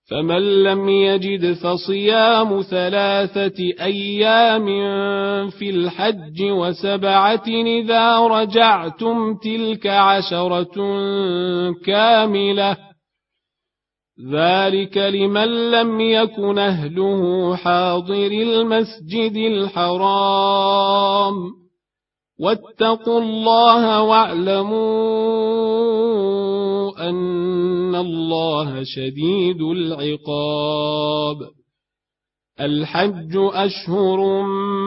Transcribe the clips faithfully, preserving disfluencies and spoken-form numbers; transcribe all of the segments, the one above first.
فمن لم يجد فصيام ثلاثة أيام في الحج وسبعة إذا رجعتم تلك عشرة كاملة ذلك لمن لم يكن أهله حاضر المسجد الحرام واتقوا الله واعلموا أن الله شديد العقاب الحج أشهر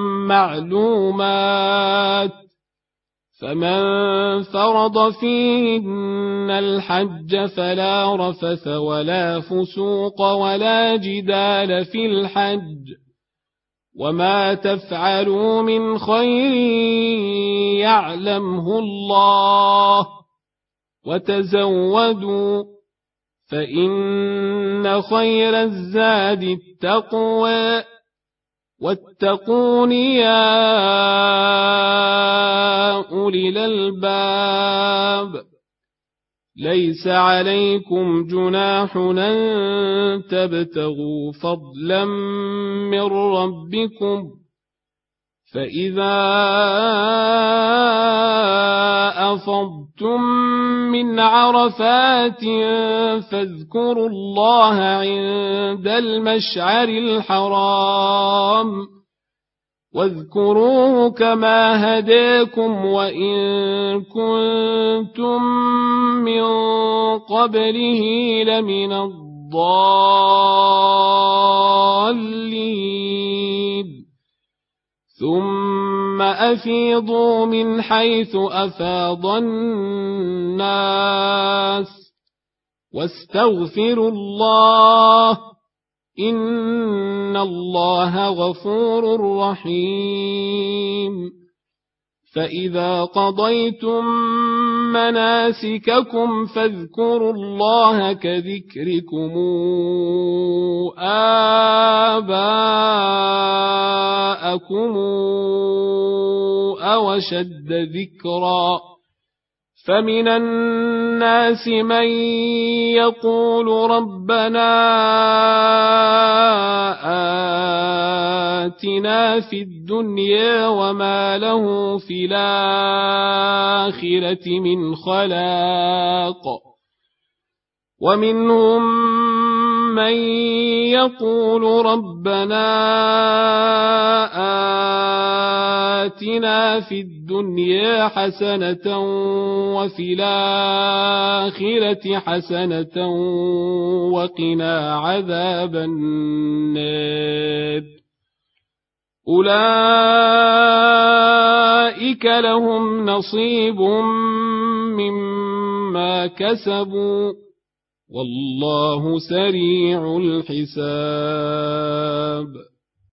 معلومات فمن فرض فيهن الحج فلا رفث ولا فسوق ولا جدال في الحج وما تفعلوا من خير يعلمه الله وتزودوا فإن خير الزاد التقوى واتقون يا أولي الألباب ليس عليكم جناح أن تبتغوا فضلا من ربكم فإذا أفضتم من عرفات فاذكروا الله عند المشعر الحرام واذكروه كما هداكم وإن كنتم من قبله لمن الضالين ثم أفيضوا من حيث أفاض الناس واستغفروا الله إن الله غفور رحيم فإذا قضيتم مناسككم فاذكروا الله كذكركم آباءكم أو أشد ذكرا فمن الناس من يقول ربنا آتنا في الدنيا وما له في الآخرة من خلاق ومنهم من يقول ربنا آتنا في الدنيا حسنة وفي الآخرة حسنة وقنا عذاب النار أولئك لهم نصيب مما كسبوا والله سريع الحساب